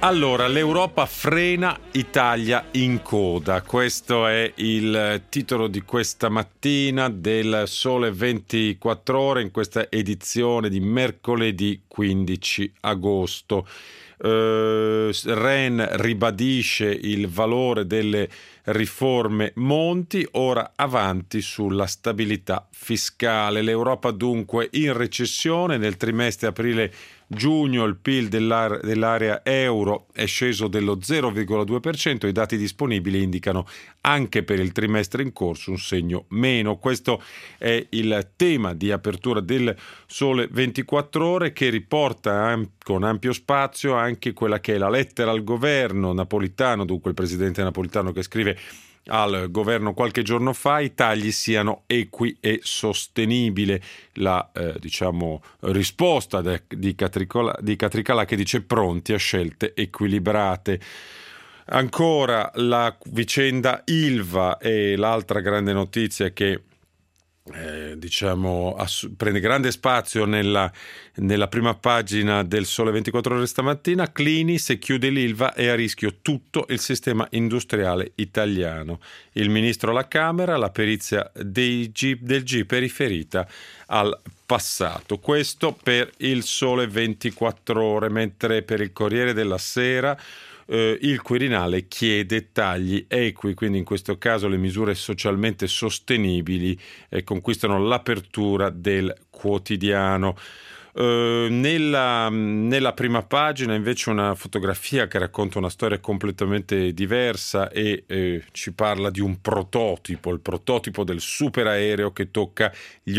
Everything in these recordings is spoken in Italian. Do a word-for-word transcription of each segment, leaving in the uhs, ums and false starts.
Allora, l'Europa frena, Italia in coda. Questo è il titolo di questa mattina del Sole ventiquattro Ore, in questa edizione di mercoledì quindici agosto. Uh, Rehn ribadisce il valore delle riforme Monti, ora avanti sulla stabilità fiscale. L'Europa dunque in recessione. Nel trimestre aprile-giugno il P I L dell'area, dell'area euro è sceso dello zero virgola due per cento. I dati disponibili indicano anche per il trimestre in corso un segno meno. Questo è il tema di apertura del Sole ventiquattro Ore, che riporta am- con ampio spazio anche quella che è la lettera al governo Napolitano, dunque il presidente Napolitano, che scrive al governo qualche giorno fa: i tagli siano equi e sostenibili. La eh, diciamo risposta de, di, Catricola, di Catricalà, che dice pronti a scelte equilibrate. Ancora la vicenda Ilva è l'altra grande notizia che Eh, diciamo ass- prende grande spazio nella, nella prima pagina del Sole ventiquattro Ore stamattina. Clini: se chiude l'Ilva è a rischio tutto il sistema industriale italiano. Il ministro alla Camera: la perizia dei G, del G I P è riferita al passato. Questo per il Sole ventiquattro Ore, mentre per il Corriere della Sera Uh, il Quirinale chiede tagli equi, quindi in questo caso le misure socialmente sostenibili eh, conquistano l'apertura del quotidiano. Uh, nella, nella prima pagina invece una fotografia che racconta una storia completamente diversa e eh, ci parla di un prototipo, il prototipo del superaereo che tocca gli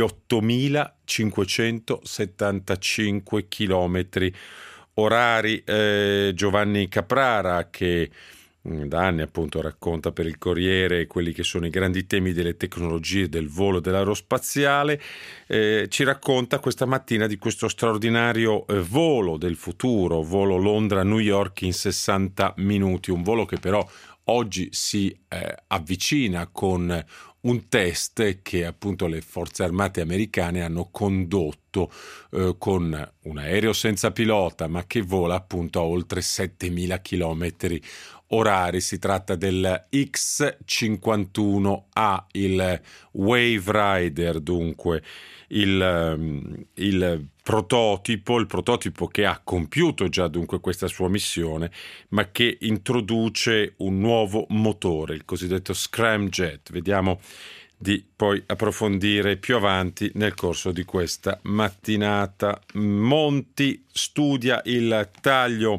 ottomilacinquecentosettantacinque chilometri orari. eh, Giovanni Caprara, che da anni appunto racconta per il Corriere quelli che sono i grandi temi delle tecnologie del volo dell'aerospaziale, eh, ci racconta questa mattina di questo straordinario eh, volo del futuro, volo Londra-New York in sessanta minuti, un volo che però oggi si eh, avvicina con un test che appunto le forze armate americane hanno condotto eh, con un aereo senza pilota, ma che vola appunto a oltre settemila chilometri orari. Si tratta del X cinquantuno A, il Wave Rider, dunque il, il prototipo, il prototipo che ha compiuto già dunque questa sua missione, ma che introduce un nuovo motore, il cosiddetto scramjet. Vediamo di poi approfondire più avanti nel corso di questa mattinata. Monti studia il taglio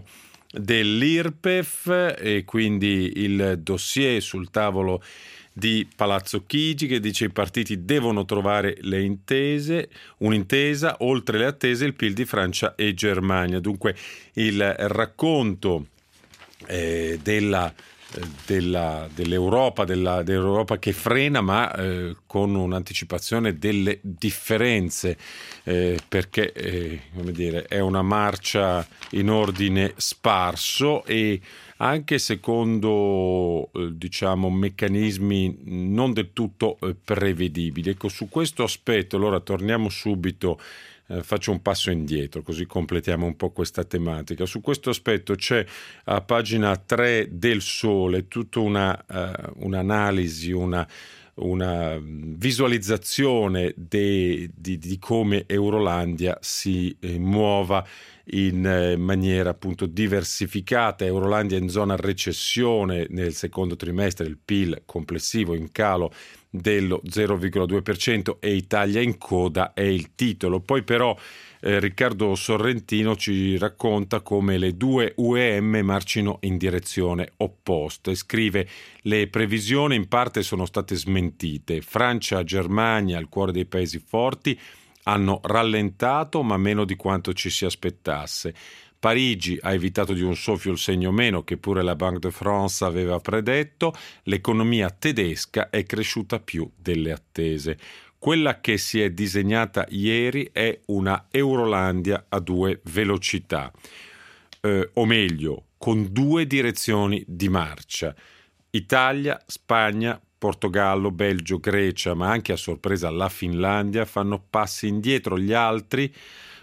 dell'Irpef e quindi il dossier sul tavolo di Palazzo Chigi, che dice i partiti devono trovare le intese, un'intesa, oltre le attese il P I L di Francia e Germania. Dunque il racconto eh, della Della, dell'Europa, della, dell'Europa che frena, ma eh, con un'anticipazione delle differenze, eh, perché eh, come dire, è una marcia in ordine sparso e anche secondo eh, diciamo meccanismi non del tutto eh, prevedibili. Ecco, su questo aspetto allora torniamo subito. Eh, faccio un passo indietro così completiamo un po' questa tematica. Su questo aspetto c'è a pagina tre del Sole tutta una, uh, un'analisi, una, una visualizzazione de, di, di come Eurolandia si eh, muova in eh, maniera appunto diversificata. Eurolandia in zona recessione nel secondo trimestre, il P I L complessivo in calo dello zero virgola due per cento e Italia in coda è il titolo. Poi però eh, Riccardo Sorrentino ci racconta come le due U E M marcino in direzione opposta e scrive: le previsioni in parte sono state smentite. Francia, Germania, al cuore dei paesi forti, hanno rallentato ma meno di quanto ci si aspettasse. Parigi ha evitato di un soffio il segno meno che pure la Banque de France aveva predetto. L'economia tedesca è cresciuta più delle attese. Quella che si è disegnata ieri è una Eurolandia a due velocità, eh, o meglio, con due direzioni di marcia. Italia, Spagna, Portogallo, Belgio, Grecia, ma anche a sorpresa la Finlandia fanno passi indietro. Gli altri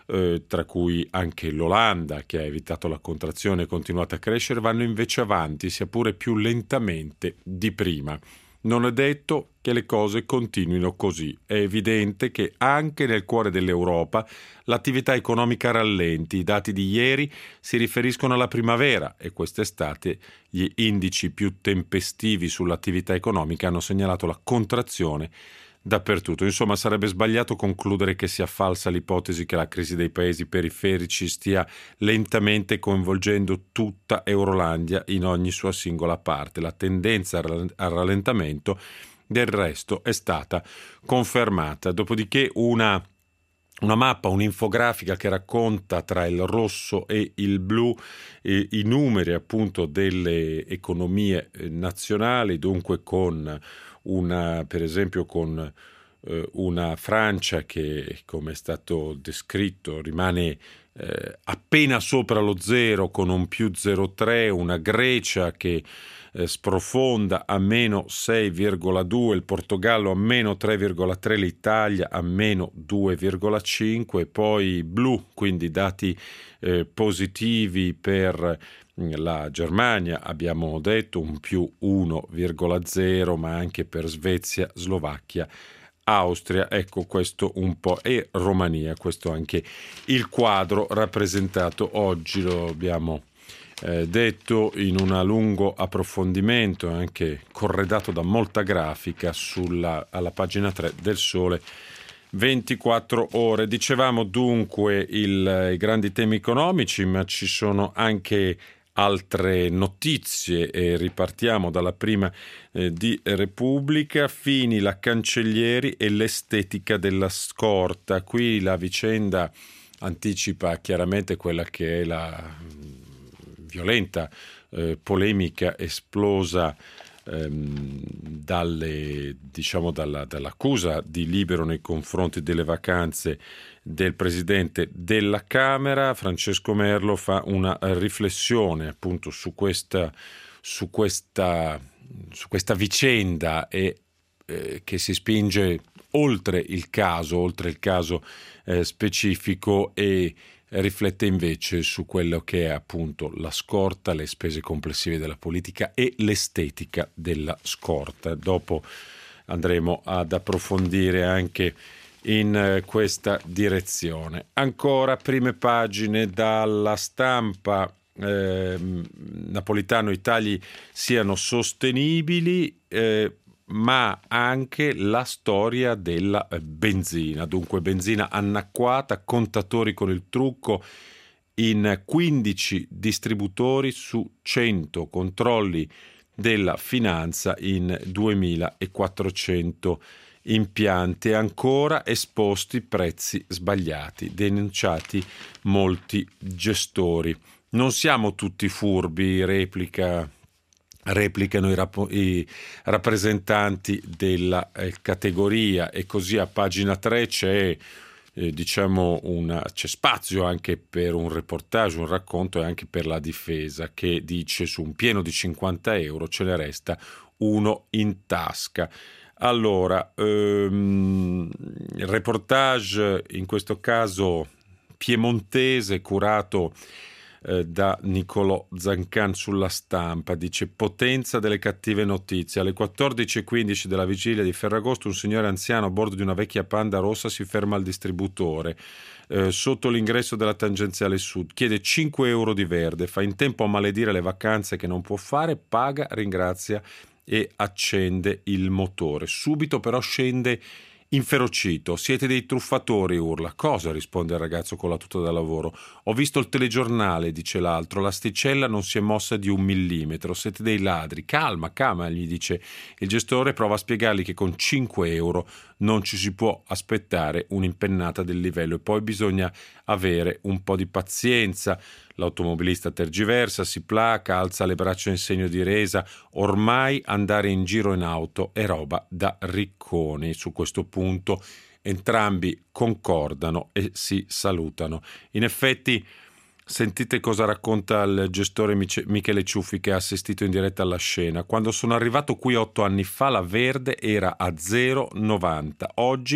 eh, tra cui anche l'Olanda, che ha evitato la contrazione e continuato a crescere, vanno invece avanti, sia pure più lentamente di prima. Non è detto che le cose continuino così. È evidente che anche nel cuore dell'Europa l'attività economica rallenti. I dati di ieri si riferiscono alla primavera e quest'estate gli indici più tempestivi sull'attività economica hanno segnalato la contrazione dappertutto. Insomma, sarebbe sbagliato concludere che sia falsa l'ipotesi che la crisi dei paesi periferici stia lentamente coinvolgendo tutta Eurolandia in ogni sua singola parte. La tendenza al rallentamento del resto è stata confermata. Dopodiché una Una mappa, un'infografica che racconta tra il rosso e il blu eh, i numeri appunto delle economie eh, nazionali, dunque con una, per esempio con eh, una Francia che, come è stato descritto, rimane eh, appena sopra lo zero con un più zero virgola tre, una Grecia che eh, sprofonda a meno sei virgola due, il Portogallo a meno tre virgola tre, l'Italia a meno due virgola cinque, poi blu, quindi dati eh, positivi per la Germania, abbiamo detto un più uno virgola zero, ma anche per Svezia, Slovacchia, Austria, ecco questo un po', e Romania, questo anche il quadro rappresentato oggi, lo abbiamo eh, detto in un lungo approfondimento, anche corredato da molta grafica sulla, alla pagina tre del Sole ventiquattro ore. Dicevamo dunque il, i grandi temi economici, ma ci sono anche altre notizie e ripartiamo dalla prima eh, di Repubblica. Fini, la Cancellieri e l'estetica della scorta. Qui la vicenda anticipa chiaramente quella che è la mh, violenta eh, polemica esplosa ehm, dalle, diciamo dalla, dall'accusa di Libero nei confronti delle vacanze del presidente della Camera. Francesco Merlo fa una riflessione appunto su questa, su questa, su questa vicenda e eh, che si spinge oltre il caso, oltre il caso eh, specifico, e riflette invece su quello che è appunto la scorta, le spese complessive della politica e l'estetica della scorta. Dopo andremo ad approfondire anche in questa direzione. Ancora prime pagine dalla Stampa. eh, Napolitano, i tagli siano sostenibili, eh, ma anche la storia della benzina. Dunque benzina annacquata, contatori con il trucco in quindici distributori su cento controlli della finanza in duemilaquattrocento impianti, ancora esposti prezzi sbagliati, denunciati molti gestori. Non siamo tutti furbi, replica, replicano i, rap- i rappresentanti della eh, categoria, e così a pagina tre c'è eh, diciamo una, c'è spazio anche per un reportage, un racconto, e anche per la difesa, che dice: su un pieno di cinquanta euro ce ne resta uno in tasca. Allora, ehm, il reportage in questo caso piemontese, curato eh, da Niccolò Zancan sulla Stampa, dice: potenza delle cattive notizie. Alle quattordici e quindici della vigilia di Ferragosto un signore anziano a bordo di una vecchia Panda rossa si ferma al distributore eh, sotto l'ingresso della tangenziale sud, chiede cinque euro di verde, fa in tempo a maledire le vacanze che non può fare, paga, ringrazia e accende il motore. Subito però scende inferocito. Siete dei truffatori, urla. Cosa? Risponde il ragazzo con la tuta da lavoro. Ho visto il telegiornale, dice l'altro. L'asticella non si è mossa di un millimetro. Siete dei ladri. Calma, calma, gli dice il gestore. Prova a spiegargli che con cinque euro non ci si può aspettare un'impennata del livello e poi bisogna avere un po' di pazienza. L'automobilista tergiversa, si placa, alza le braccia in segno di resa. Ormai andare in giro in auto è roba da ricconi. Su questo punto entrambi concordano e si salutano. In effetti, sentite cosa racconta il gestore Michele Ciuffi, che ha assistito in diretta alla scena. Quando sono arrivato qui otto anni fa la verde era a zero virgola novanta, oggi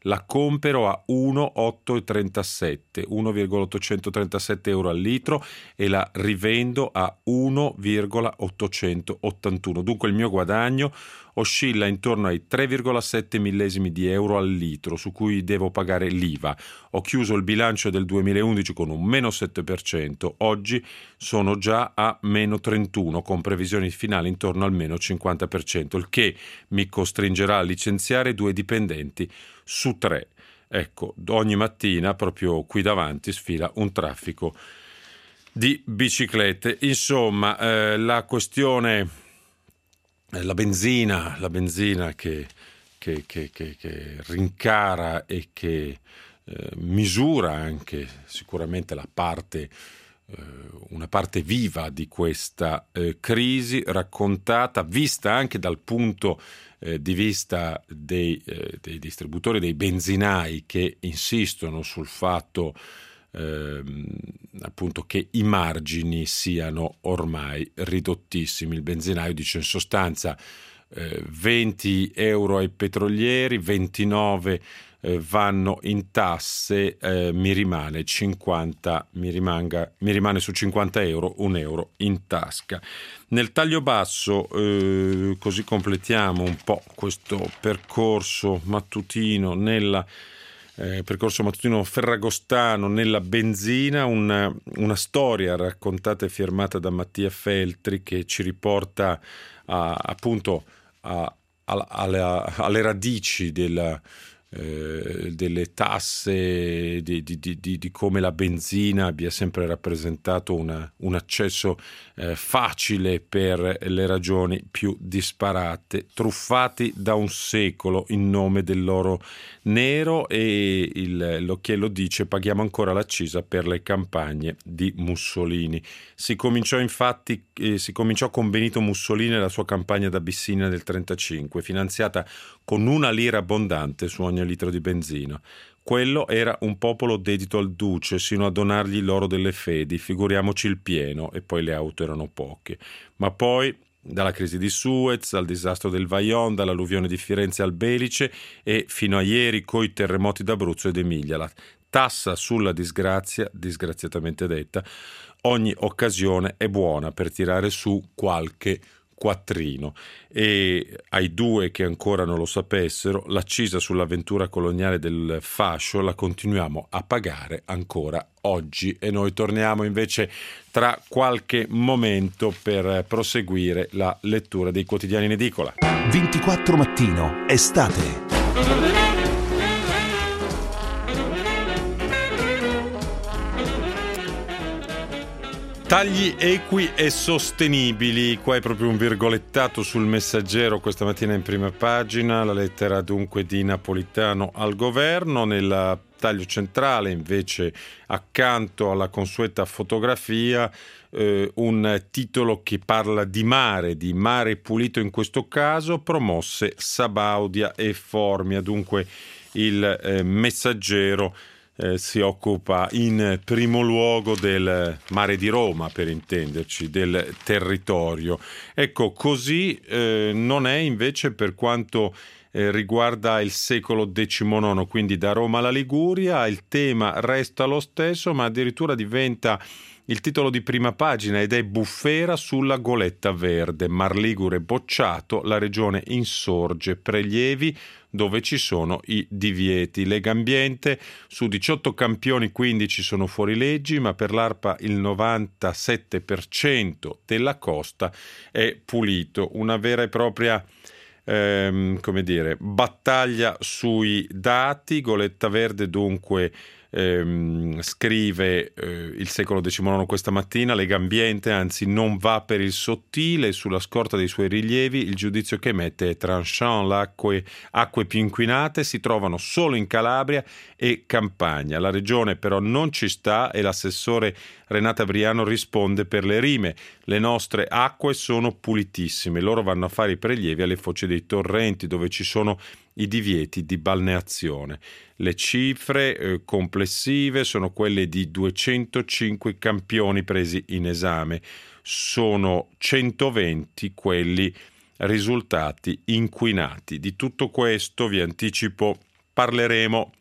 la compero a uno virgola ottocentotrentasette uno virgola ottocentotrentasette euro al litro e la rivendo a uno virgola ottocentottantuno. Dunque il mio guadagno oscilla intorno ai tre virgola sette millesimi di euro al litro, su cui devo pagare l'I V A. Ho chiuso il bilancio del duemilaundici con un meno sette per cento, oggi sono già a meno trentuno, con previsioni finali intorno al meno cinquanta per cento, il che mi costringerà a licenziare due dipendenti su tre. Ecco, ogni mattina proprio qui davanti sfila un traffico di biciclette. Insomma, eh, la questione, eh, la benzina, la benzina che, che, che, che, che rincara e che eh, misura anche sicuramente la parte, eh, una parte viva di questa eh, crisi, raccontata, vista anche dal punto Eh, di vista dei, eh, dei distributori, dei benzinai che insistono sul fatto eh, appunto che i margini siano ormai ridottissimi. Il benzinaio dice in sostanza eh, venti euro ai petrolieri, ventinove eh, vanno in tasse, eh, mi rimane cinquanta, mi, rimanga, mi rimane su cinquanta euro un euro in tasca. Nel taglio basso, eh, così completiamo un po' questo percorso mattutino nella eh, percorso mattutino ferragostano nella benzina, una, una storia raccontata e firmata da Mattia Feltri che ci riporta a, appunto a, a, alle, alle radici della Eh, delle tasse, di, di, di, di come la benzina abbia sempre rappresentato una, un accesso eh, facile per le ragioni più disparate, truffati da un secolo in nome dell'oro nero, e il, l'occhiello dice: paghiamo ancora l'accisa per le campagne di Mussolini. Si cominciò infatti eh, si cominciò con Benito Mussolini e la sua campagna d'Abissinia del trentacinque, finanziata con una lira abbondante su ogni litro di benzina. Quello era un popolo dedito al duce, sino a donargli l'oro delle fedi, figuriamoci il pieno, e poi le auto erano poche. Ma poi, dalla crisi di Suez, al disastro del Vajont, dall'alluvione di Firenze al Belice e fino a ieri coi terremoti d'Abruzzo ed Emilia, la tassa sulla disgrazia, disgraziatamente detta, ogni occasione è buona per tirare su qualche quattrino. E ai due che ancora non lo sapessero, l'accisa sull'avventura coloniale del fascio la continuiamo a pagare ancora oggi, e noi torniamo invece tra qualche momento per proseguire la lettura dei quotidiani in edicola. ventiquattro Mattino, estate. Tagli equi e sostenibili, qua è proprio un virgolettato sul Messaggero questa mattina in prima pagina, la lettera dunque di Napolitano al governo. Nel taglio centrale invece, accanto alla consueta fotografia, eh, un titolo che parla di mare, di mare pulito in questo caso, promosse Sabaudia e Formia. Dunque il eh, Messaggero Eh, si occupa in primo luogo del mare di Roma, per intenderci, del territorio. Ecco, così eh, non è invece per quanto eh, riguarda il secolo diciannove, quindi da Roma alla Liguria. Il tema resta lo stesso, ma addirittura diventa il titolo di prima pagina ed è bufera sulla goletta verde. Mar Ligure bocciato, la regione insorge prelievi dove ci sono i divieti. Legambiente, su diciotto campioni quindici sono fuori leggi, ma per l'ARPA il novantasette per cento della costa è pulito. Una vera e propria ehm, come dire, battaglia sui dati. Goletta Verde dunque ehm, scrive eh, il secolo diciannove questa mattina, Legambiente anzi non va per il sottile, sulla scorta dei suoi rilievi il giudizio che emette è tranchant. Le acque, acque più inquinate si trovano solo in Calabria e Campania. La regione però non ci sta e l'assessore Renata Briano risponde per le rime: le nostre acque sono pulitissime, loro vanno a fare i prelievi alle foci dei torrenti dove ci sono i divieti di balneazione. Le cifre eh, complessive sono quelle di duecentocinque campioni presi in esame, sono centoventi quelli risultati inquinati. Di tutto questo vi anticipo parleremo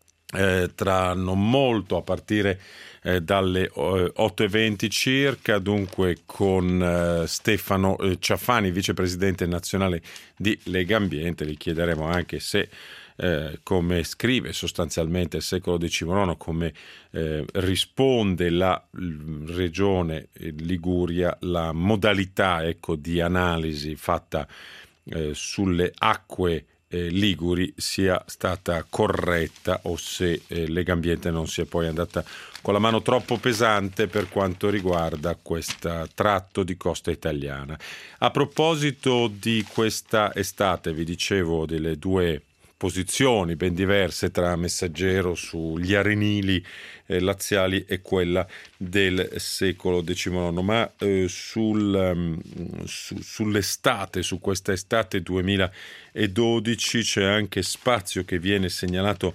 eh, tra non molto, a partire eh, dalle eh, otto e venti circa, dunque con eh, Stefano eh, Ciafani, vicepresidente nazionale di Lega Ambiente. Gli chiederemo anche se Eh, come scrive sostanzialmente il secolo diciannove, come eh, risponde la l- regione Liguria, la modalità ecco, di analisi fatta eh, sulle acque eh, liguri sia stata corretta, o se eh, Lega Ambiente non sia poi andata con la mano troppo pesante per quanto riguarda questo tratto di costa italiana. A proposito di questa estate, vi dicevo delle due posizioni ben diverse tra Messaggero sugli arenili eh, laziali e quella del secolo diciannove, ma eh, sul, um, su, sull'estate, su questa estate duemiladodici c'è anche spazio che viene segnalato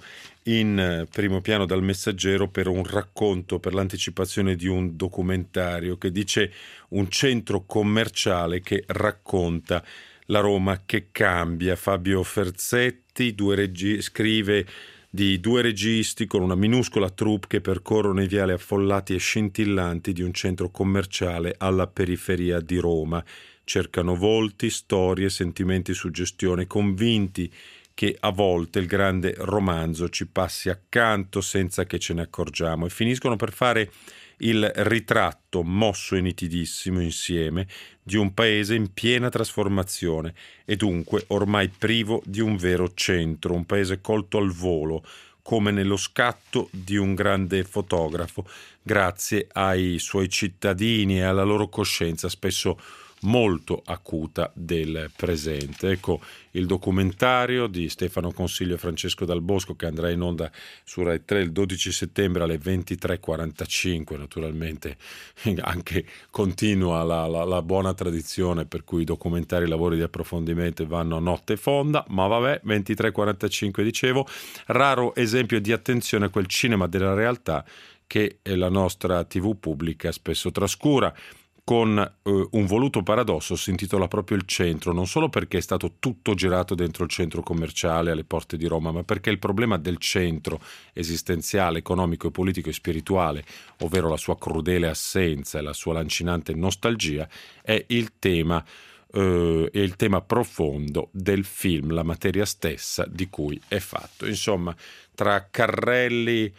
in primo piano dal Messaggero per un racconto, per l'anticipazione di un documentario che dice un centro commerciale che racconta la Roma che cambia. Fabio Ferzetti due regi- scrive di due registi con una minuscola troupe che percorrono i viali affollati e scintillanti di un centro commerciale alla periferia di Roma. Cercano volti, storie, sentimenti, suggestione, convinti che a volte il grande romanzo ci passi accanto senza che ce ne accorgiamo, e finiscono per fare il ritratto mosso e nitidissimo insieme di un paese in piena trasformazione e dunque ormai privo di un vero centro, un paese colto al volo come nello scatto di un grande fotografo, grazie ai suoi cittadini e alla loro coscienza spesso molto acuta del presente. Ecco il documentario di Stefano Consiglio e Francesco Dal Bosco, che andrà in onda su Rai tre il dodici settembre alle ventitré e quarantacinque. Naturalmente anche continua la, la, la buona tradizione per cui i documentari e i lavori di approfondimento vanno a notte fonda, ma vabbè, ventitré e quarantacinque dicevo. Raro esempio di attenzione a quel cinema della realtà che la nostra tivù pubblica spesso trascura. Con eh, un voluto paradosso si intitola proprio Il Centro, non solo perché è stato tutto girato dentro il centro commerciale alle porte di Roma, ma perché il problema del centro esistenziale, economico e politico e spirituale, ovvero la sua crudele assenza e la sua lancinante nostalgia, è il tema, eh, è il tema profondo del film, la materia stessa di cui è fatto. Insomma, tra carrelli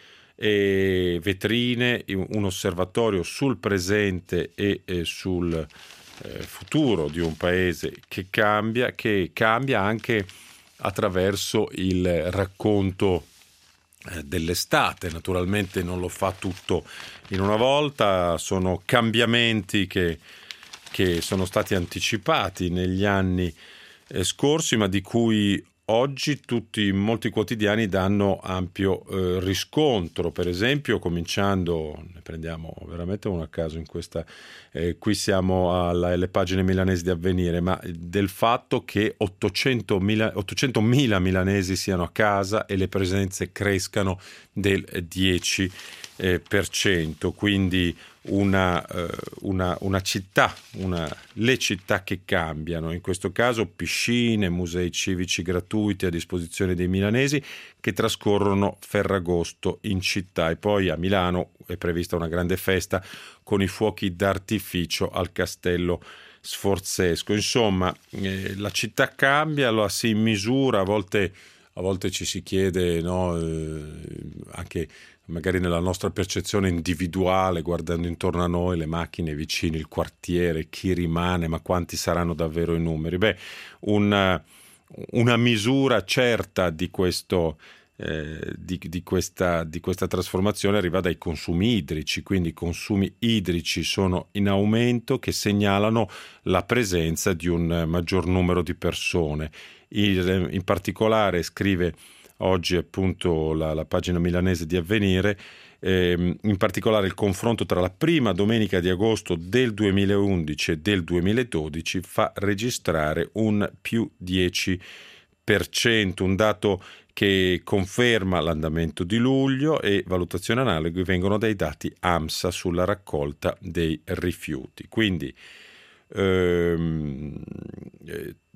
e vetrine, un osservatorio sul presente e, e sul eh, futuro di un paese che cambia, che cambia anche attraverso il racconto eh, dell'estate. Naturalmente non lo fa tutto in una volta, sono cambiamenti che, che sono stati anticipati negli anni eh, scorsi, ma di cui oggi tutti, molti quotidiani danno ampio eh, riscontro. Per esempio, cominciando, ne prendiamo veramente uno a caso in questa, eh, qui siamo alla, alle pagine milanesi di Avvenire, ma del fatto che ottocentomila milanesi siano a casa e le presenze crescano del dieci per cento, quindi una, una, una città, una, le città che cambiano, in questo caso piscine, musei civici gratuiti a disposizione dei milanesi che trascorrono Ferragosto in città. E poi a Milano è prevista una grande festa con i fuochi d'artificio al Castello Sforzesco. Insomma, eh, la città cambia, lo si misura, a volte, a volte ci si chiede, no, eh, anche magari nella nostra percezione individuale, guardando intorno a noi le macchine vicine, il quartiere, chi rimane, ma quanti saranno davvero i numeri? Beh, una, una misura certa di questo eh, di, di, questa, di questa trasformazione arriva dai consumi idrici, quindi i consumi idrici sono in aumento, che segnalano la presenza di un maggior numero di persone. Il, in particolare scrive oggi appunto la, la pagina milanese di Avvenire, ehm, in particolare il confronto tra la prima domenica di agosto del duemilaundici e del duemiladodici fa registrare un più dieci per cento, un dato che conferma l'andamento di luglio, e valutazioni analoghe vengono dai dati AMSA sulla raccolta dei rifiuti. Quindi ehm,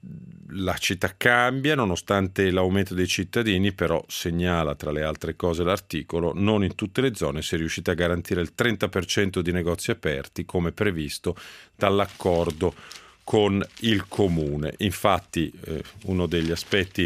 la città cambia nonostante l'aumento dei cittadini, però segnala tra le altre cose l'articolo: non in tutte le zone si è riusciti a garantire il trenta per cento di negozi aperti come previsto dall'accordo con il comune. Infatti eh, uno degli aspetti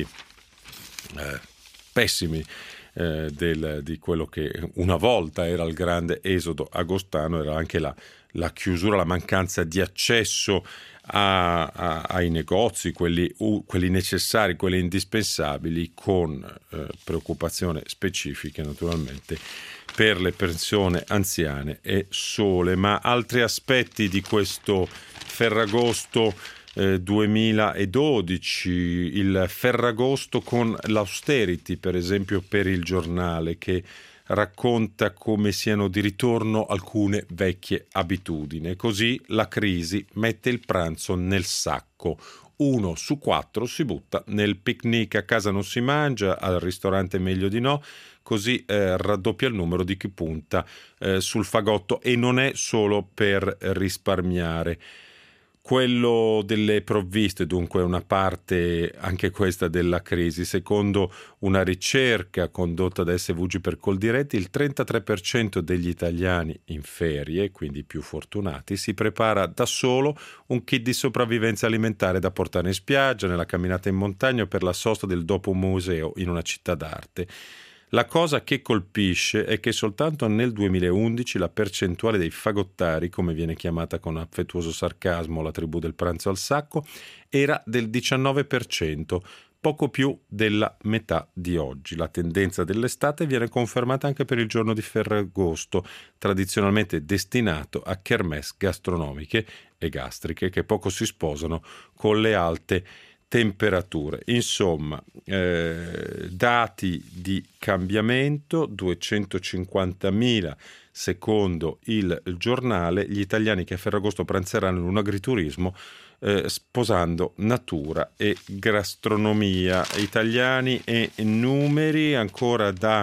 eh, pessimi eh, del, di quello che una volta era il grande esodo agostano era anche la, la chiusura, la mancanza di accesso A, a, ai negozi, quelli, uh, quelli necessari, quelli indispensabili, con eh, preoccupazione specifiche naturalmente per le persone anziane e sole. Ma altri aspetti di questo Ferragosto eh, duemiladodici, il Ferragosto con l'austerity, per esempio, per il Giornale, che racconta come siano di ritorno alcune vecchie abitudini. Così la crisi mette il pranzo nel sacco. Uno su quattro si butta nel picnic, a casa non si mangia, al ristorante meglio di no, così eh, raddoppia il numero di chi punta eh, sul fagotto, e non è solo per risparmiare. Quello delle provviste, dunque, è una parte anche questa della crisi. Secondo una ricerca condotta da S V G per Coldiretti, il trentatré per cento degli italiani in ferie, quindi i più fortunati, si prepara da solo un kit di sopravvivenza alimentare da portare in spiaggia, nella camminata in montagna o per la sosta del dopo un museo in una città d'arte. La cosa che colpisce è che soltanto nel duemilaundici la percentuale dei fagottari, come viene chiamata con affettuoso sarcasmo la tribù del pranzo al sacco, era del diciannove per cento, poco più della metà di oggi. La tendenza dell'estate viene confermata anche per il giorno di Ferragosto, tradizionalmente destinato a kermesse gastronomiche e gastriche che poco si sposano con le alte temperature. Insomma, eh, dati di cambiamento: duecentocinquantamila secondo il Giornale gli italiani che a Ferragosto pranzeranno in un agriturismo eh, sposando natura e gastronomia. Italiani e numeri ancora da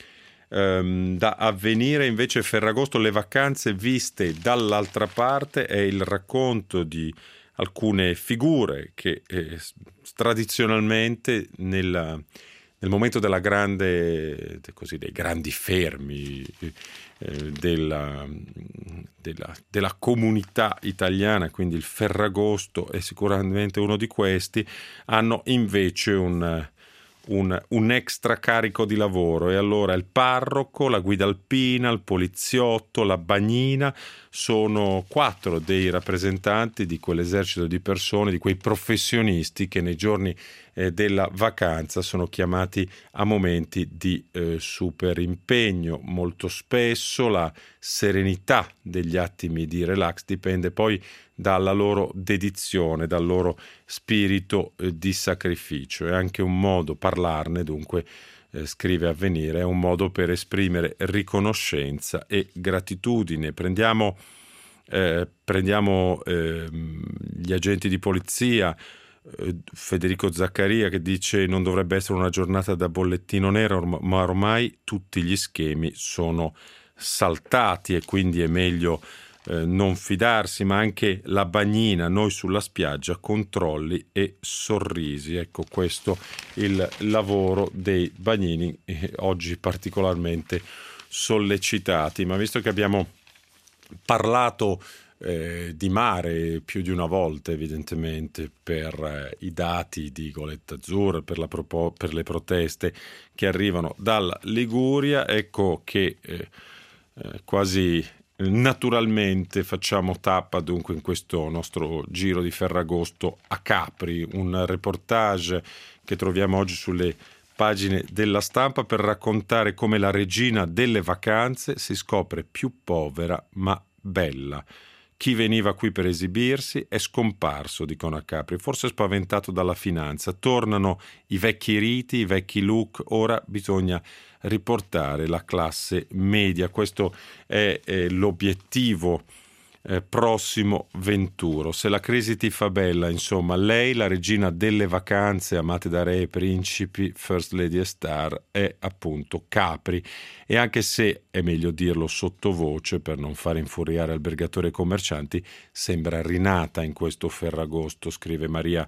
ehm, da Avvenire. Invece Ferragosto, le vacanze viste dall'altra parte, è il racconto di alcune figure che eh, tradizionalmente nella, nel momento della grande, così, dei grandi fermi eh, della, della, della comunità italiana, quindi il Ferragosto è sicuramente uno di questi, hanno invece un Un, un extra carico di lavoro. E allora il parroco, la guida alpina, il poliziotto, la bagnina sono quattro dei rappresentanti di quell'esercito di persone, di quei professionisti che nei giorni eh, della vacanza sono chiamati a momenti di eh, super impegno. Molto spesso la serenità degli attimi di relax dipende poi dalla loro dedizione, dal loro spirito eh, di sacrificio. È anche un modo, parlarne dunque, eh, scrive Avvenire, è un modo per esprimere riconoscenza e gratitudine. Prendiamo, eh, prendiamo eh, gli agenti di polizia, eh, Federico Zaccaria, che dice: non dovrebbe essere una giornata da bollettino nero, ma ormai tutti gli schemi sono saltati e quindi è meglio Eh, non fidarsi. Ma anche la bagnina, noi sulla spiaggia, controlli e sorrisi. Ecco, questo il lavoro dei bagnini, eh, oggi particolarmente sollecitati. Ma visto che abbiamo parlato eh, di mare più di una volta, evidentemente per eh, i dati di Goletta Azzurra, per, la propo- per le proteste che arrivano dalla Liguria, ecco che eh, eh, quasi naturalmente facciamo tappa dunque in questo nostro giro di Ferragosto a Capri, un reportage che troviamo oggi sulle pagine della Stampa per raccontare come la regina delle vacanze si scopre più povera ma bella. Chi veniva qui per esibirsi è scomparso, dicono a Capri, forse spaventato dalla finanza. Tornano i vecchi riti, i vecchi look, ora bisogna riportare la classe media. Questo è, è l'obiettivo eh, prossimo venturo. Se la crisi ti fa bella, insomma, lei, la regina delle vacanze, amate da re e principi, first lady e star, è appunto Capri. E anche se è meglio dirlo sottovoce per non fare infuriare albergatori e commercianti, sembra rinata in questo Ferragosto, scrive Maria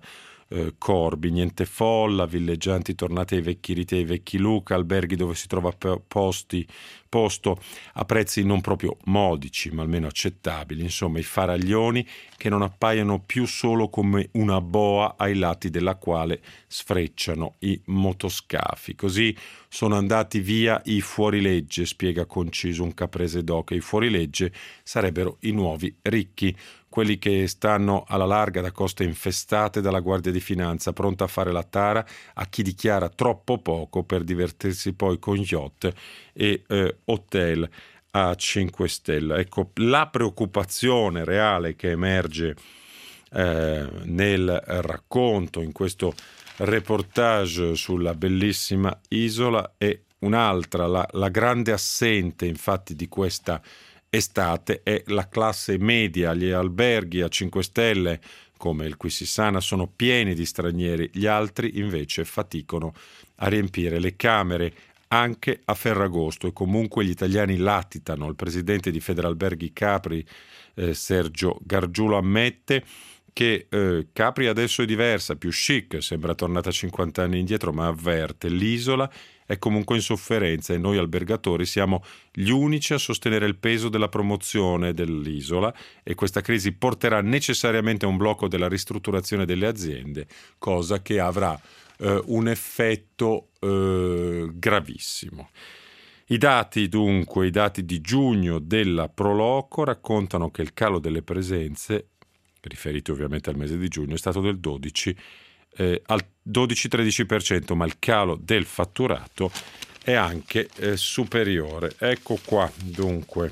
eh, corbi, niente folla, villeggianti tornati ai vecchi riti e ai vecchi look, alberghi dove si trova posti, posto a prezzi non proprio modici ma almeno accettabili, insomma i faraglioni che non appaiono più solo come una boa ai lati della quale sfrecciano i motoscafi. Così sono andati via i fuorilegge, spiega conciso un caprese doc. I fuorilegge sarebbero i nuovi ricchi, quelli che stanno alla larga da coste infestate dalla Guardia di Finanza, pronta a fare la tara a chi dichiara troppo poco per divertirsi poi con yacht e eh, hotel a cinque stelle. Ecco, la preoccupazione reale che emerge eh, nel racconto, in questo reportage sulla bellissima isola, è un'altra. La, la grande assente infatti di questa estate è la classe media. Gli alberghi a cinque stelle come il Quisisana sono pieni di stranieri, gli altri invece faticano a riempire le camere anche a Ferragosto, e comunque gli italiani latitano. Il presidente di Federalberghi Capri, eh, Sergio Gargiulo, ammette che eh, Capri adesso è diversa, più chic, sembra tornata cinquanta anni indietro, ma avverte: l'isola è comunque in sofferenza e noi albergatori siamo gli unici a sostenere il peso della promozione dell'isola, e questa crisi porterà necessariamente a un blocco della ristrutturazione delle aziende, cosa che avrà eh, un effetto eh, gravissimo. I dati dunque, i dati di giugno della Proloco raccontano che il calo delle presenze, riferiti ovviamente al mese di giugno, è stato del dodici eh, al dodici tredici per cento, ma il calo del fatturato è anche eh, superiore. Ecco qua dunque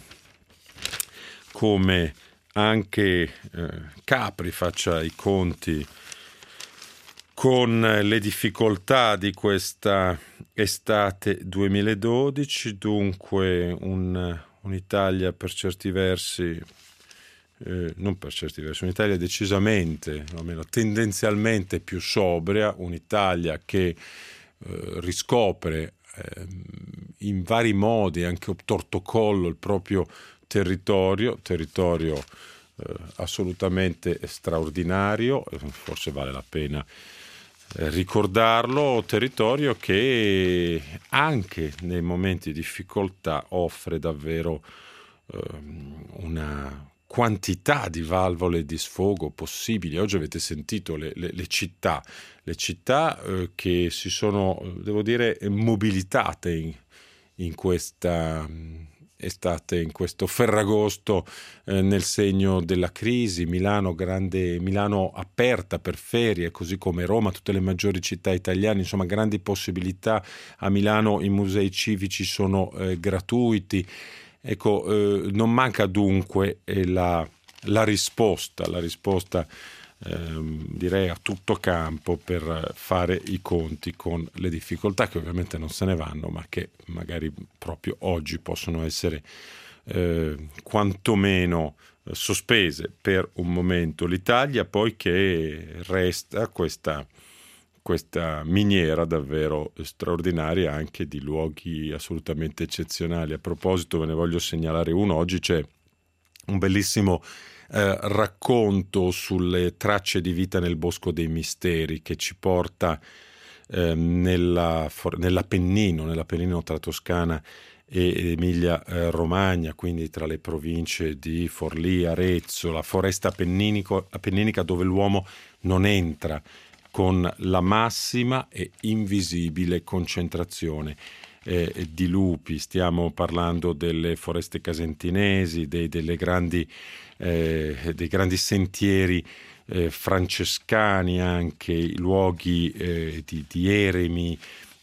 come anche eh, Capri faccia i conti con le difficoltà di questa estate duemiladodici. Dunque un, un'Italia per certi versi Eh, non per certi versi, un'Italia decisamente, o almeno tendenzialmente più sobria, un'Italia che eh, riscopre eh, in vari modi, anche obtortocollo, il proprio territorio, territorio eh, assolutamente straordinario, forse vale la pena eh, ricordarlo, territorio che anche nei momenti di difficoltà offre davvero eh, una quantità di valvole di sfogo possibili. Oggi avete sentito le, le, le città, le città eh, che si sono, devo dire, mobilitate in, in questa estate, in questo Ferragosto, eh, nel segno della crisi. Milano, grande, Milano aperta per ferie, così come Roma, tutte le maggiori città italiane, insomma grandi possibilità. A Milano i musei civici sono eh, gratuiti. Ecco, eh, non manca dunque eh, la, la risposta, la risposta eh, direi a tutto campo per fare i conti con le difficoltà che ovviamente non se ne vanno, ma che magari proprio oggi possono essere eh, quantomeno sospese per un momento. L'Italia poi che resta questa questa miniera davvero straordinaria, anche di luoghi assolutamente eccezionali. A proposito, ve ne voglio segnalare uno. Oggi c'è un bellissimo eh, racconto sulle tracce di vita nel Bosco dei Misteri, che ci porta eh, nella, nell'Appennino, nell'Appennino tra Toscana e Emilia eh, Romagna, quindi tra le province di Forlì, Arezzo, la foresta appenninica, dove l'uomo non entra, con la massima e invisibile concentrazione eh, di lupi. Stiamo parlando delle foreste casentinesi, dei, delle grandi, eh, dei grandi sentieri eh, francescani, anche i luoghi eh, di, di eremi,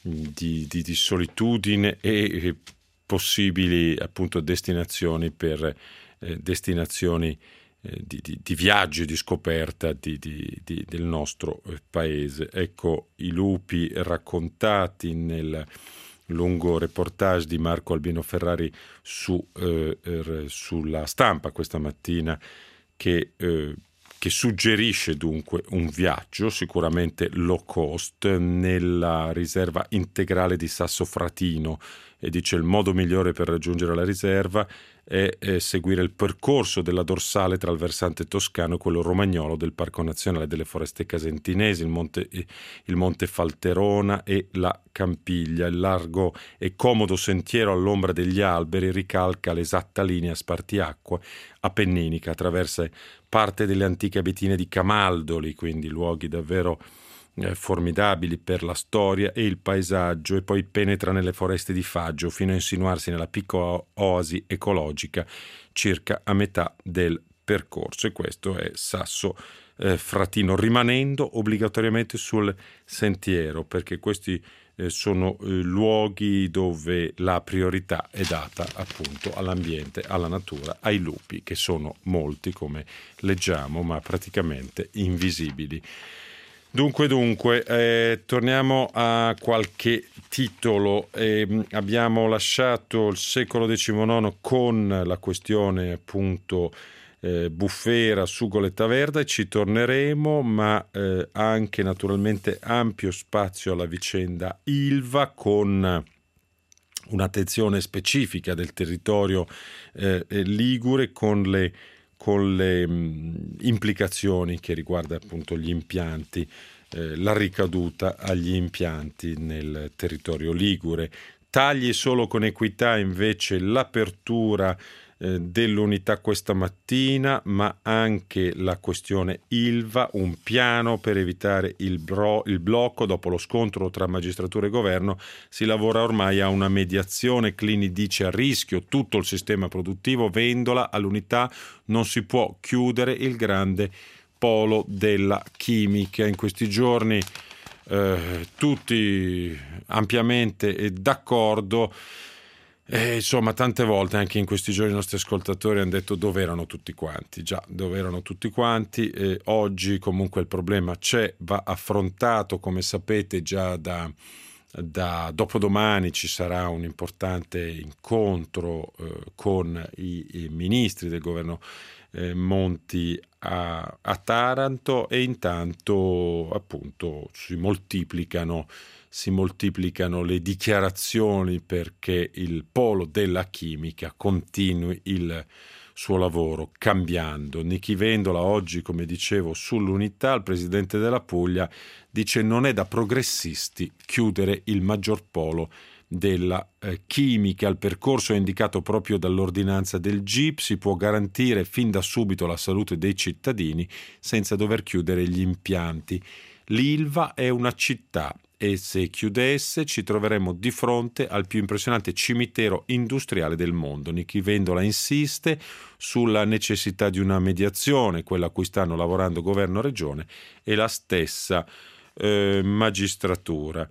di, di, di solitudine e eh, possibili appunto destinazioni per eh, destinazioni Di, di, di viaggi, di scoperta di, di, di, del nostro paese. Ecco i lupi raccontati nel lungo reportage di Marco Albino Ferrari su, eh, er, sulla Stampa questa mattina, che, eh, che suggerisce dunque un viaggio sicuramente low cost nella riserva integrale di Sasso Fratino, e dice il modo migliore per raggiungere la riserva è, è seguire il percorso della dorsale tra il versante toscano e quello romagnolo del Parco Nazionale delle Foreste Casentinesi, il monte, il monte Falterona e la Campiglia. Il largo e comodo sentiero all'ombra degli alberi ricalca l'esatta linea spartiacque appenninica, attraversa parte delle antiche abitine di Camaldoli, quindi luoghi davvero eh, formidabili per la storia e il paesaggio, e poi penetra nelle foreste di Faggio fino a insinuarsi nella piccola oasi ecologica circa a metà del percorso. E questo è Sasso eh, Fratino, rimanendo obbligatoriamente sul sentiero, perché questi eh, sono eh, luoghi dove la priorità è data appunto all'ambiente, alla natura, ai lupi, che sono molti come leggiamo, ma praticamente invisibili. Dunque, dunque, eh, torniamo a qualche titolo. Eh, abbiamo lasciato il secolo diciannove con la questione appunto eh, Bufera su Goletta Verde, e ci torneremo, ma eh, anche naturalmente ampio spazio alla vicenda Ilva, con un'attenzione specifica del territorio eh, ligure, con le con le mh, implicazioni che riguarda appunto gli impianti, eh, la ricaduta agli impianti nel territorio ligure. Tagli solo con equità invece l'apertura eh, dell'unità questa mattina, ma anche la questione Ilva, un piano per evitare il, bro- il blocco. Dopo lo scontro tra magistratura e governo si lavora ormai a una mediazione. Clini dice a rischio tutto il sistema produttivo, Vendola all'unità non si può chiudere il grande polo della chimica. In questi giorni eh, tutti ampiamente d'accordo. E insomma, tante volte anche in questi giorni i nostri ascoltatori hanno detto dove erano tutti quanti. Già, dove erano tutti quanti. E oggi comunque il problema c'è, va affrontato, come sapete già da, da dopodomani ci sarà un importante incontro eh, con i, i ministri del governo eh, Monti a, a Taranto, e intanto appunto si moltiplicano si moltiplicano le dichiarazioni perché il polo della chimica continui il suo lavoro cambiando. Nichi Vendola oggi, come dicevo, sull'unità, il presidente della Puglia dice non è da progressisti chiudere il maggior polo della eh, chimica. Il percorso è indicato proprio dall'ordinanza del G I P, si può garantire fin da subito la salute dei cittadini senza dover chiudere gli impianti. L'Ilva è una città e se chiudesse ci troveremmo di fronte al più impressionante cimitero industriale del mondo. Nichi Vendola insiste sulla necessità di una mediazione, quella a cui stanno lavorando governo, regione e la stessa eh, magistratura.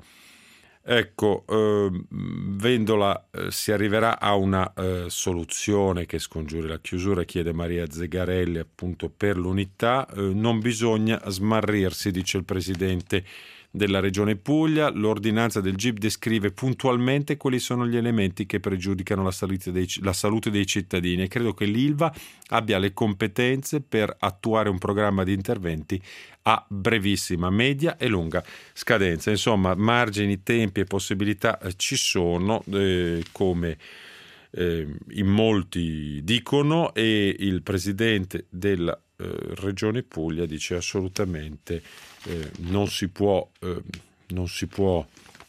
Ecco, eh, Vendola eh, si arriverà a una eh, soluzione che scongiuri la chiusura, chiede Maria Zegarelli appunto per l'unità. Eh, non bisogna smarrirsi, dice il presidente della Regione Puglia. L'ordinanza del G I P descrive puntualmente quali sono gli elementi che pregiudicano la salute dei, la salute dei cittadini, e credo che l'Ilva abbia le competenze per attuare un programma di interventi a brevissima, media e lunga scadenza. Insomma, margini, tempi e possibilità eh, ci sono, eh, come eh, in molti dicono, e il presidente della eh, Regione Puglia dice assolutamente eh, non si può eh, non si può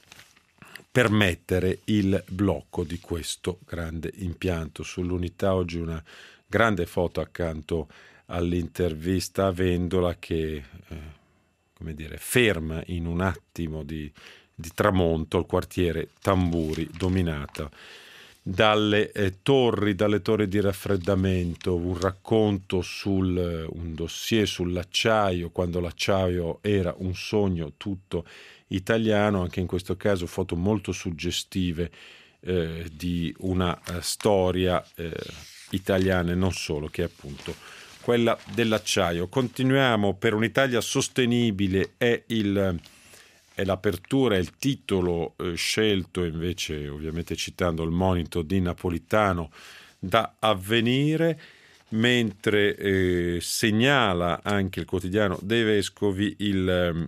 permettere il blocco di questo grande impianto. Sull'unità oggi una grande foto accanto all'intervista a Vendola che eh, come dire, ferma in un attimo di, di tramonto il quartiere Tamburi, dominato dalle eh, torri, dalle torri di raffreddamento. Un racconto sul un dossier sull'acciaio, quando l'acciaio era un sogno tutto italiano, anche in questo caso foto molto suggestive eh, di una uh, storia eh, italiana e non solo, che è appunto quella dell'acciaio. Continuiamo. Per un'Italia sostenibile è il è l'apertura, è il titolo eh, scelto invece ovviamente citando il monito di Napolitano da Avvenire. mentre eh, segnala anche il quotidiano dei Vescovi il,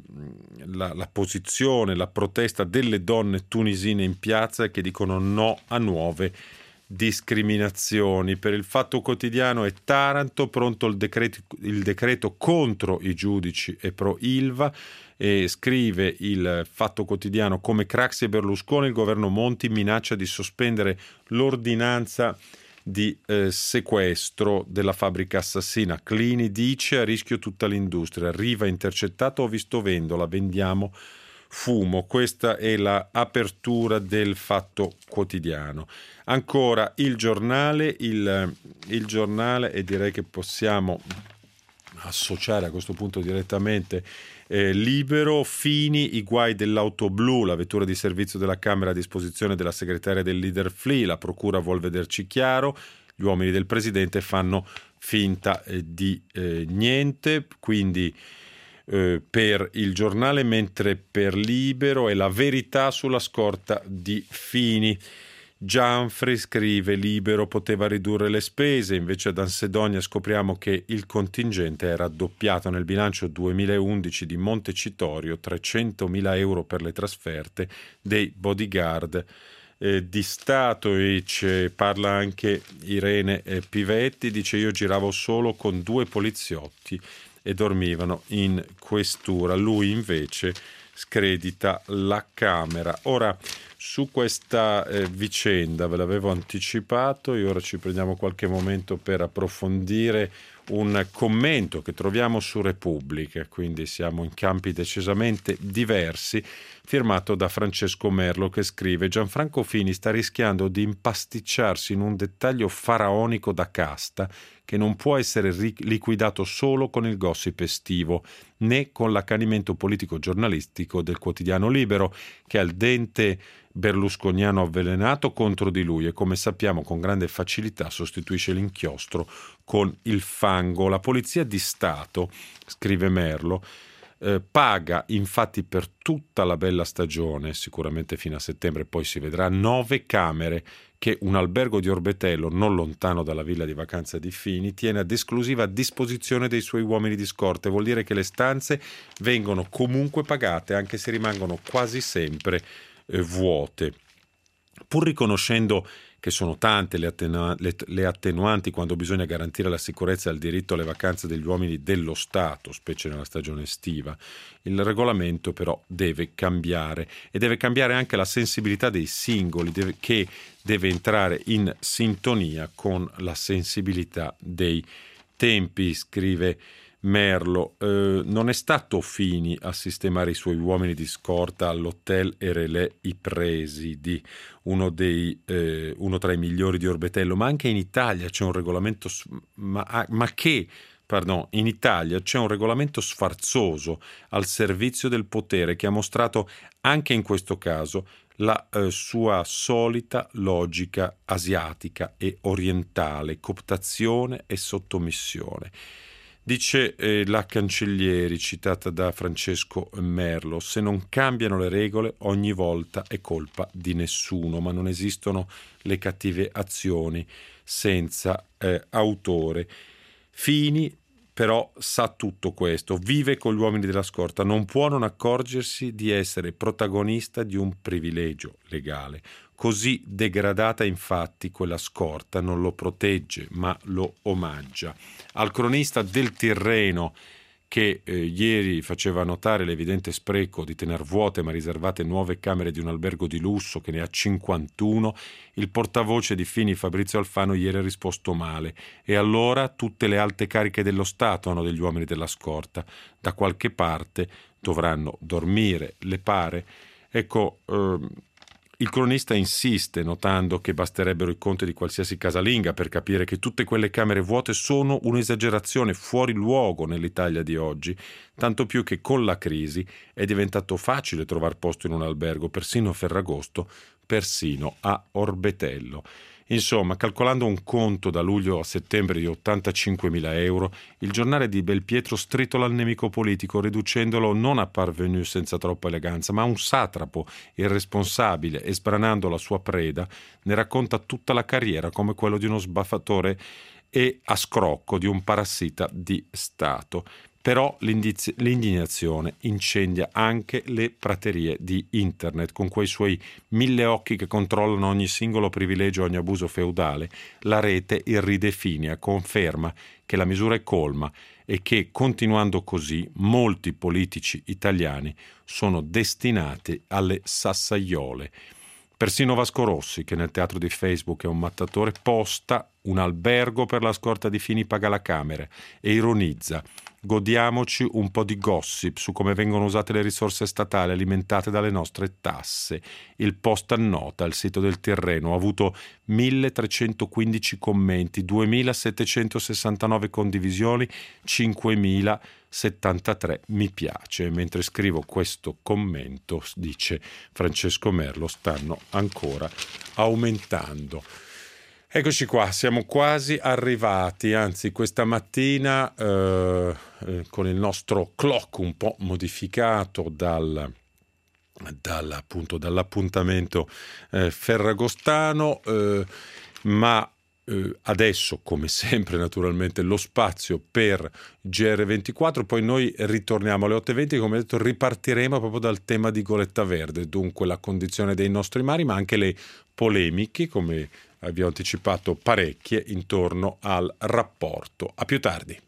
la, la posizione, la protesta delle donne tunisine in piazza che dicono no a nuove discriminazioni. Per il Fatto Quotidiano è Taranto, pronto il decreto, il decreto contro i giudici e pro Ilva, e scrive il Fatto Quotidiano: come Craxi e Berlusconi il governo Monti minaccia di sospendere l'ordinanza di eh, sequestro della fabbrica assassina. Clini dice a rischio tutta l'industria, Riva intercettato, ho visto Vendola, vendiamo fumo. Questa è la apertura del Fatto Quotidiano. Ancora il giornale, il, il giornale, e direi che possiamo associare a questo punto direttamente eh, Libero. Fini, i guai dell'auto blu, la vettura di servizio della Camera a disposizione della segretaria del leader F L I, la procura vuol vederci chiaro, gli uomini del presidente fanno finta eh, di eh, niente, quindi eh, per il giornale, mentre per Libero è la verità sulla scorta di Fini. Gianfri scrive: Libero poteva ridurre le spese, invece ad Ansedonia scopriamo che il contingente è raddoppiato. Nel bilancio duemilaundici di Montecitorio trecentomila euro per le trasferte dei bodyguard eh, di Stato. E ce parla anche Irene eh, Pivetti, dice: io giravo solo con due poliziotti e dormivano in questura. Lui invece scredita la Camera. Ora, su questa eh, vicenda ve l'avevo anticipato e ora ci prendiamo qualche momento per approfondire un commento che troviamo su Repubblica, quindi siamo in campi decisamente diversi, firmato da Francesco Merlo, che scrive: Gianfranco Fini sta rischiando di impasticciarsi in un dettaglio faraonico da casta che non può essere ri- liquidato solo con il gossip estivo, né con l'accanimento politico-giornalistico del quotidiano Libero, che ha il dente berlusconiano avvelenato contro di lui e, come sappiamo, con grande facilità sostituisce l'inchiostro con il fango. La Polizia di Stato, scrive Merlo, eh, paga infatti per tutta la bella stagione, sicuramente fino a settembre, poi si vedrà, nove camere che un albergo di Orbetello, non lontano dalla villa di vacanza di Fini, tiene ad esclusiva disposizione dei suoi uomini di scorta. Vuol dire che le stanze vengono comunque pagate, anche se rimangono quasi sempre eh, vuote. Pur riconoscendo che sono tante le, attenu- le, le attenuanti quando bisogna garantire la sicurezza e il diritto alle vacanze degli uomini dello Stato, specie nella stagione estiva, il regolamento però deve cambiare, e deve cambiare anche la sensibilità dei singoli, deve, che deve entrare in sintonia con la sensibilità dei tempi, scrive Merlo. Eh, non è stato Fini a sistemare i suoi uomini di scorta all'hotel Erelè I Presidi, uno, dei, eh, uno tra i migliori di Orbetello, ma anche in Italia c'è un regolamento, ma, ma che, pardon, in Italia c'è un regolamento sfarzoso al servizio del potere che ha mostrato anche in questo caso la eh, sua solita logica asiatica e orientale, cooptazione e sottomissione. Dice eh, la Cancellieri, citata da Francesco Merlo: se non cambiano le regole ogni volta è colpa di nessuno, ma non esistono le cattive azioni senza eh, autore. Fini però sa tutto questo, vive con gli uomini della scorta, non può non accorgersi di essere protagonista di un privilegio legale. Così degradata, infatti, quella scorta non lo protegge, ma lo omaggia. Al cronista del Tirreno, che eh, ieri faceva notare l'evidente spreco di tener vuote ma riservate nuove camere di un albergo di lusso che ne ha cinquantuno, il portavoce di Fini, Fabrizio Alfano, ieri ha risposto male. E allora tutte le alte cariche dello Stato hanno degli uomini della scorta. Da qualche parte dovranno dormire, le pare. Ecco, ehm, il cronista insiste, notando che basterebbero i conti di qualsiasi casalinga per capire che tutte quelle camere vuote sono un'esagerazione fuori luogo nell'Italia di oggi, tanto più che con la crisi è diventato facile trovare posto in un albergo, persino a Ferragosto, persino a Orbetello. Insomma, calcolando un conto da luglio a settembre di ottantacinquemila euro, il giornale di Belpietro stritola il nemico politico, riducendolo non a parvenu senza troppa eleganza, ma a un satrapo irresponsabile, e sbranando la sua preda ne racconta tutta la carriera come quello di uno sbaffatore e a scrocco di un parassita di Stato. Però l'indignazione incendia anche le praterie di Internet, con quei suoi mille occhi che controllano ogni singolo privilegio, ogni abuso feudale. La rete irride fine, conferma che la misura è colma e che, continuando così, molti politici italiani sono destinati alle sassaiole. Persino Vasco Rossi, che nel teatro di Facebook è un mattatore, posta un albergo per la scorta di Fini paga la Camera e ironizza: godiamoci un po' di gossip su come vengono usate le risorse statali alimentate dalle nostre tasse. Il post annota, il sito del Tirreno, ha avuto milletrecentoquindici commenti, duemilasettecentosessantanove condivisioni, cinquemilasettantatré mi piace. Mentre scrivo questo commento, dice Francesco Merlo, stanno ancora aumentando. Eccoci qua, siamo quasi arrivati, anzi questa mattina eh, eh, con il nostro clock un po' modificato dal, dal, appunto, dall'appuntamento eh, ferragostano, eh, ma eh, adesso, come sempre naturalmente, lo spazio per G R ventiquattro, poi noi ritorniamo alle otto e venti, come detto ripartiremo proprio dal tema di Goletta Verde, dunque la condizione dei nostri mari, ma anche le polemiche, come abbiamo anticipato parecchie, intorno al rapporto. A più tardi.